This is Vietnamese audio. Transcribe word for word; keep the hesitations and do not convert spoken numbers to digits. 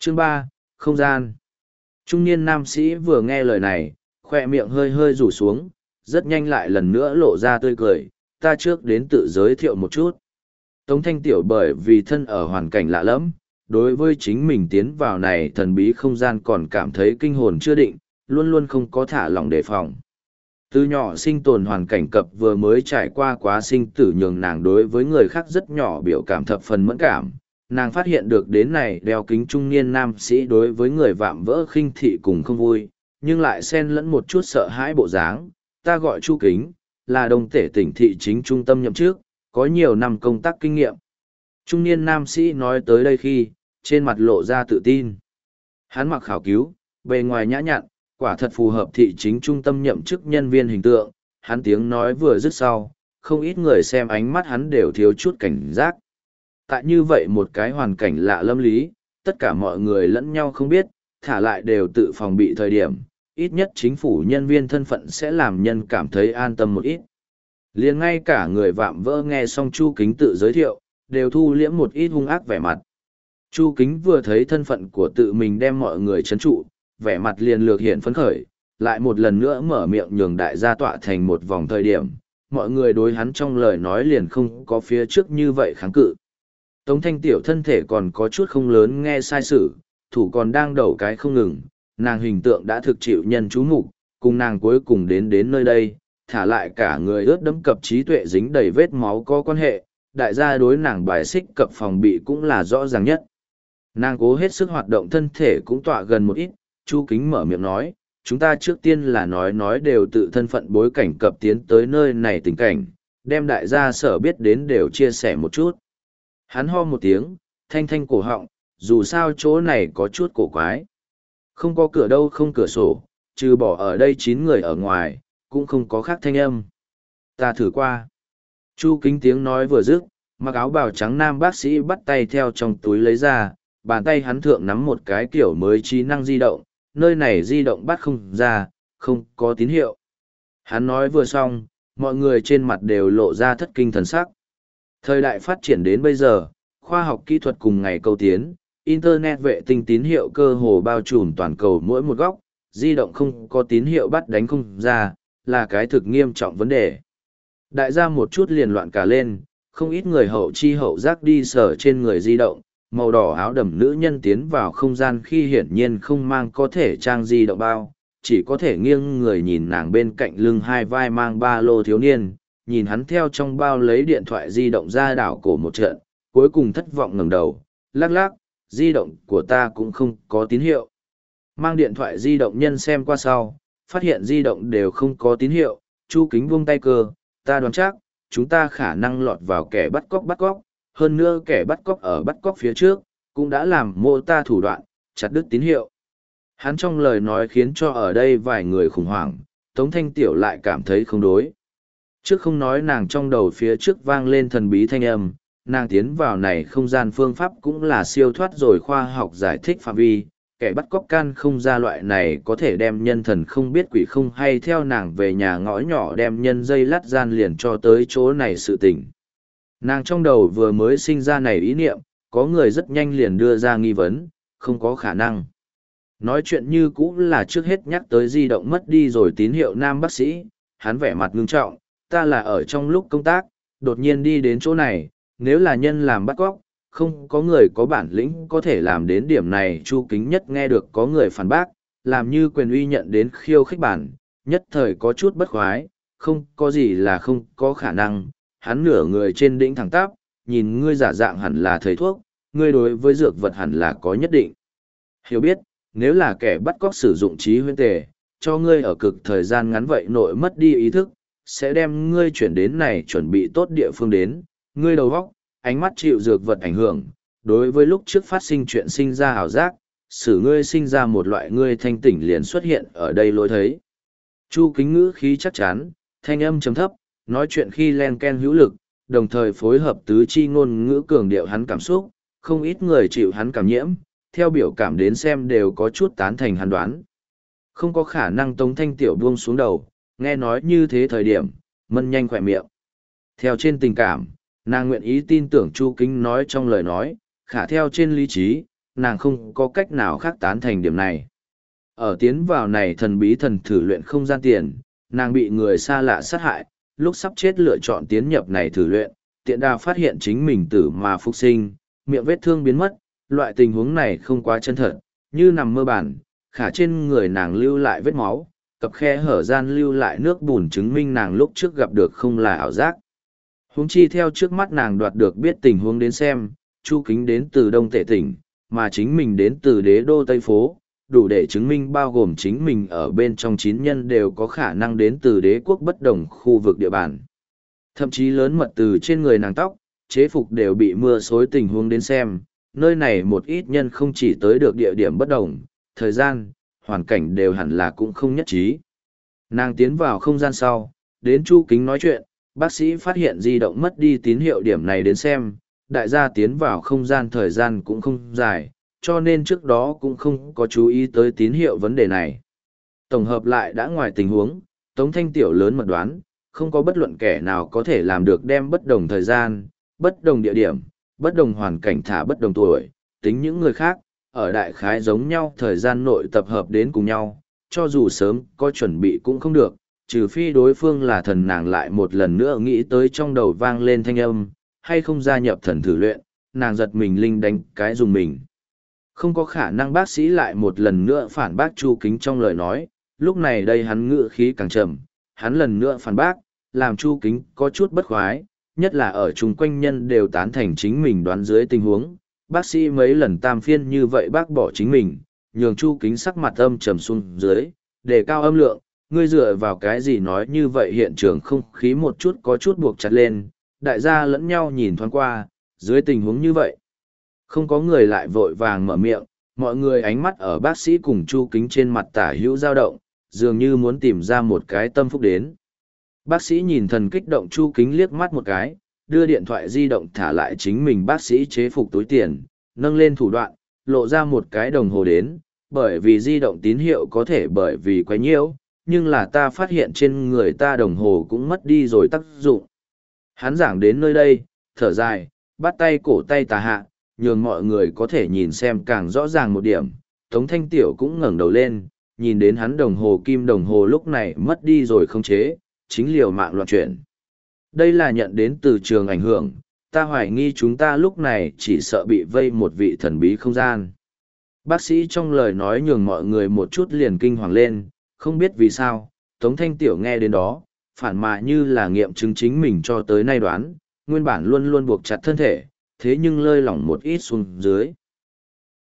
Chương ba, không gian. Trung niên nam sĩ vừa nghe lời này, khoe miệng hơi hơi rủ xuống, rất nhanh lại lần nữa lộ ra tươi cười, ta trước đến tự giới thiệu một chút. Tống Thanh Tiểu bởi vì thân ở hoàn cảnh lạ lẫm, đối với chính mình tiến vào này thần bí không gian còn cảm thấy kinh hồn chưa định, luôn luôn không có thả lỏng đề phòng. Từ nhỏ sinh tồn hoàn cảnh cập vừa mới trải qua quá sinh tử nhường nàng đối với người khác rất nhỏ biểu cảm thập phần mẫn cảm. Nàng phát hiện được đến này đeo kính trung niên nam sĩ đối với người vạm vỡ khinh thị cùng không vui, nhưng lại xen lẫn một chút sợ hãi bộ dáng. Ta gọi Chu Kính, là đồng tể tỉnh thị chính trung tâm nhậm chức, có nhiều năm công tác kinh nghiệm. Trung niên nam sĩ nói tới đây khi, trên mặt lộ ra tự tin. Hắn mặc khảo cứu, bề ngoài nhã nhặn, quả thật phù hợp thị chính trung tâm nhậm chức nhân viên hình tượng. Hắn tiếng nói vừa dứt sau, không ít người xem ánh mắt hắn đều thiếu chút cảnh giác. Tại như vậy một cái hoàn cảnh lạ lâm lý, tất cả mọi người lẫn nhau không biết, thả lại đều tự phòng bị thời điểm, ít nhất chính phủ nhân viên thân phận sẽ làm nhân cảm thấy an tâm một ít. Liền ngay cả người vạm vỡ nghe xong Chu Kính tự giới thiệu, đều thu liễm một ít hung ác vẻ mặt. Chu Kính vừa thấy thân phận của tự mình đem mọi người chấn trụ, vẻ mặt liền lược hiện phấn khởi, lại một lần nữa mở miệng nhường đại gia tọa thành một vòng thời điểm, mọi người đối hắn trong lời nói liền không có phía trước như vậy kháng cự. Tống Thanh Tiểu thân thể còn có chút không lớn nghe sai sự, thủ còn đang đầu cái không ngừng, nàng hình tượng đã thực chịu nhân chú mục, cùng nàng cuối cùng đến đến nơi đây, thả lại cả người ướt đẫm cập trí tuệ dính đầy vết máu có quan hệ, đại gia đối nàng bài xích cập phòng bị cũng là rõ ràng nhất. Nàng cố hết sức hoạt động thân thể cũng tọa gần một ít, Chu Kính mở miệng nói, chúng ta trước tiên là nói nói đều tự thân phận bối cảnh cập tiến tới nơi này tình cảnh, đem đại gia sở biết đến đều chia sẻ một chút. Hắn ho một tiếng, thanh thanh cổ họng, dù sao chỗ này có chút cổ quái. Không có cửa đâu không cửa sổ, trừ bỏ ở đây chín người ở ngoài, cũng không có khác thanh âm. Ta thử qua. Chu Kính tiếng nói vừa dứt, mặc áo bào trắng nam bác sĩ bắt tay theo trong túi lấy ra, bàn tay hắn thượng nắm một cái kiểu mới trí năng di động, nơi này di động bắt không ra, không có tín hiệu. Hắn nói vừa xong, mọi người trên mặt đều lộ ra thất kinh thần sắc. Thời đại phát triển đến bây giờ, khoa học kỹ thuật cùng ngày cầu tiến, Internet vệ tinh tín hiệu cơ hồ bao trùm toàn cầu mỗi một góc, di động không có tín hiệu bắt đánh không ra, là cái thực nghiêm trọng vấn đề. Đại gia một chút liền loạn cả lên, không ít người hậu chi hậu giác đi sờ trên người di động, màu đỏ áo đầm nữ nhân tiến vào không gian khi hiển nhiên không mang có thể trang di động bao, chỉ có thể nghiêng người nhìn nàng bên cạnh lưng hai vai mang ba lô thiếu niên, nhìn hắn theo trong bao lấy điện thoại di động ra đảo cổ một trận, cuối cùng thất vọng ngẩng đầu, lắc lắc, di động của ta cũng không có tín hiệu. Mang điện thoại di động nhân xem qua sau, phát hiện di động đều không có tín hiệu, Chu Kính buông tay cơ, ta đoán chắc, chúng ta khả năng lọt vào kẻ bắt cóc bắt cóc, hơn nữa kẻ bắt cóc ở bắt cóc phía trước, cũng đã làm mô ta thủ đoạn, chặt đứt tín hiệu. Hắn trong lời nói khiến cho ở đây vài người khủng hoảng, Tống Thanh Tiểu lại cảm thấy không đối. Trước không nói nàng trong đầu phía trước vang lên thần bí thanh âm, nàng tiến vào này không gian phương pháp cũng là siêu thoát rồi khoa học giải thích phạm vi, kẻ bắt cóc can không ra loại này có thể đem nhân thần không biết quỷ không hay theo nàng về nhà ngõ nhỏ đem nhân dây lắt gian liền cho tới chỗ này sự tình. Nàng trong đầu vừa mới sinh ra này ý niệm, có người rất nhanh liền đưa ra nghi vấn, không có khả năng. Nói chuyện như cũ là trước hết nhắc tới di động mất đi rồi tín hiệu nam bác sĩ, hắn vẻ mặt ngưng trọng, ta là ở trong lúc công tác, đột nhiên đi đến chỗ này, nếu là nhân làm bắt cóc, không có người có bản lĩnh có thể làm đến điểm này. Chu Kính nhất nghe được có người phản bác, làm như quyền uy nhận đến khiêu khích bản, nhất thời có chút bất khoái, không có gì là không có khả năng, hắn nửa người trên đỉnh thẳng tắp, nhìn ngươi giả dạng hẳn là thầy thuốc, ngươi đối với dược vật hẳn là có nhất định hiểu biết, nếu là kẻ bắt cóc sử dụng trí huyễn tề, cho ngươi ở cực thời gian ngắn vậy nội mất đi ý thức, sẽ đem ngươi chuyển đến này chuẩn bị tốt địa phương đến, ngươi đầu óc, ánh mắt chịu dược vật ảnh hưởng, đối với lúc trước phát sinh chuyện sinh ra ảo giác,使ngươi sinh ra một loại ngươi thanh tỉnh liền xuất hiện ở đây lối thấy. Chu Kính ngữ khí chắc chắn, thanh âm trầm thấp, nói chuyện khi len ken hữu lực, đồng thời phối hợp tứ chi ngôn ngữ cường điệu hắn cảm xúc, không ít người chịu hắn cảm nhiễm, theo biểu cảm đến xem đều có chút tán thành hắn đoán. Không có khả năng Tống Thanh Tiểu buông xuống đầu, nghe nói như thế thời điểm, mân nhanh khỏe miệng. Theo trên tình cảm, nàng nguyện ý tin tưởng Chu Kính nói trong lời nói, khả theo trên lý trí, nàng không có cách nào khác tán thành điểm này. Ở tiến vào này thần bí thần thử luyện không gian tiền, nàng bị người xa lạ sát hại, lúc sắp chết lựa chọn tiến nhập này thử luyện, tiện đà phát hiện chính mình tử mà phục sinh, miệng vết thương biến mất, loại tình huống này không quá chân thật, như nằm mơ bản, khả trên người nàng lưu lại vết máu, cặp khe hở gian lưu lại nước bùn chứng minh nàng lúc trước gặp được không là ảo giác. Huống chi theo trước mắt nàng đoạt được biết tình huống đến xem, Chu Kính đến từ Đông Tể tỉnh, mà chính mình đến từ đế đô Tây Phố, đủ để chứng minh bao gồm chính mình ở bên trong chín nhân đều có khả năng đến từ đế quốc bất đồng khu vực địa bàn. Thậm chí lớn mật từ trên người nàng tóc, chế phục đều bị mưa xối tình huống đến xem, nơi này một ít nhân không chỉ tới được địa điểm bất đồng, thời gian, hoàn cảnh đều hẳn là cũng không nhất trí. Nàng tiến vào không gian sau, đến Chu Kính nói chuyện, bác sĩ phát hiện di động mất đi tín hiệu điểm này đến xem, đại gia tiến vào không gian thời gian cũng không dài, cho nên trước đó cũng không có chú ý tới tín hiệu vấn đề này. Tổng hợp lại đã ngoài tình huống, Tống Thanh Tiểu lớn mật đoán, không có bất luận kẻ nào có thể làm được đem bất đồng thời gian, bất đồng địa điểm, bất đồng hoàn cảnh thả bất đồng tuổi, tính những người khác, ở đại khái giống nhau thời gian nội tập hợp đến cùng nhau, cho dù sớm có chuẩn bị cũng không được, trừ phi đối phương là thần. Nàng lại một lần nữa nghĩ tới trong đầu vang lên thanh âm, hay không gia nhập thần thử luyện, nàng giật mình linh đánh cái dùng mình. Không có khả năng. Bác sĩ lại một lần nữa phản bác Chu Kính trong lời nói, lúc này đây hắn ngựa khí càng trầm, hắn lần nữa phản bác, làm Chu Kính có chút bất khoái, nhất là ở chung quanh nhân đều tán thành chính mình đoán dưới tình huống. Bác sĩ mấy lần tam phiên như vậy bác bỏ chính mình, nhường Chu Kính sắc mặt âm trầm xuống dưới, để cao âm lượng, ngươi dựa vào cái gì nói như vậy. Hiện trường không khí một chút có chút buộc chặt lên, đại gia lẫn nhau nhìn thoáng qua, dưới tình huống như vậy. Không có người lại vội vàng mở miệng, mọi người ánh mắt ở bác sĩ cùng Chu Kính trên mặt tả hữu dao động, dường như muốn tìm ra một cái tâm phúc đến. Bác sĩ nhìn thần kích động Chu Kính liếc mắt một cái, đưa điện thoại di động thả lại chính mình bác sĩ chế phục túi tiền, nâng lên thủ đoạn, lộ ra một cái đồng hồ đến, bởi vì di động tín hiệu có thể bởi vì quấy nhiễu, nhưng là ta phát hiện trên người ta đồng hồ cũng mất đi rồi tác dụng. Hắn giảng đến nơi đây, thở dài, bắt tay cổ tay tà hạ, nhường mọi người có thể nhìn xem càng rõ ràng một điểm. Tống Thanh Tiểu cũng ngẩng đầu lên, nhìn đến hắn đồng hồ kim đồng hồ lúc này mất đi rồi không chế, chính liều mạng loạn chuyển. Đây là nhận đến từ trường ảnh hưởng, ta hoài nghi chúng ta lúc này chỉ sợ bị vây một vị thần bí không gian. Bác sĩ trong lời nói nhường mọi người một chút liền kinh hoàng lên, không biết vì sao, Tống Thanh Tiểu nghe đến đó, phản mà như là nghiệm chứng chính mình cho tới nay đoán, nguyên bản luôn luôn buộc chặt thân thể, thế nhưng lơi lỏng một ít xuống dưới.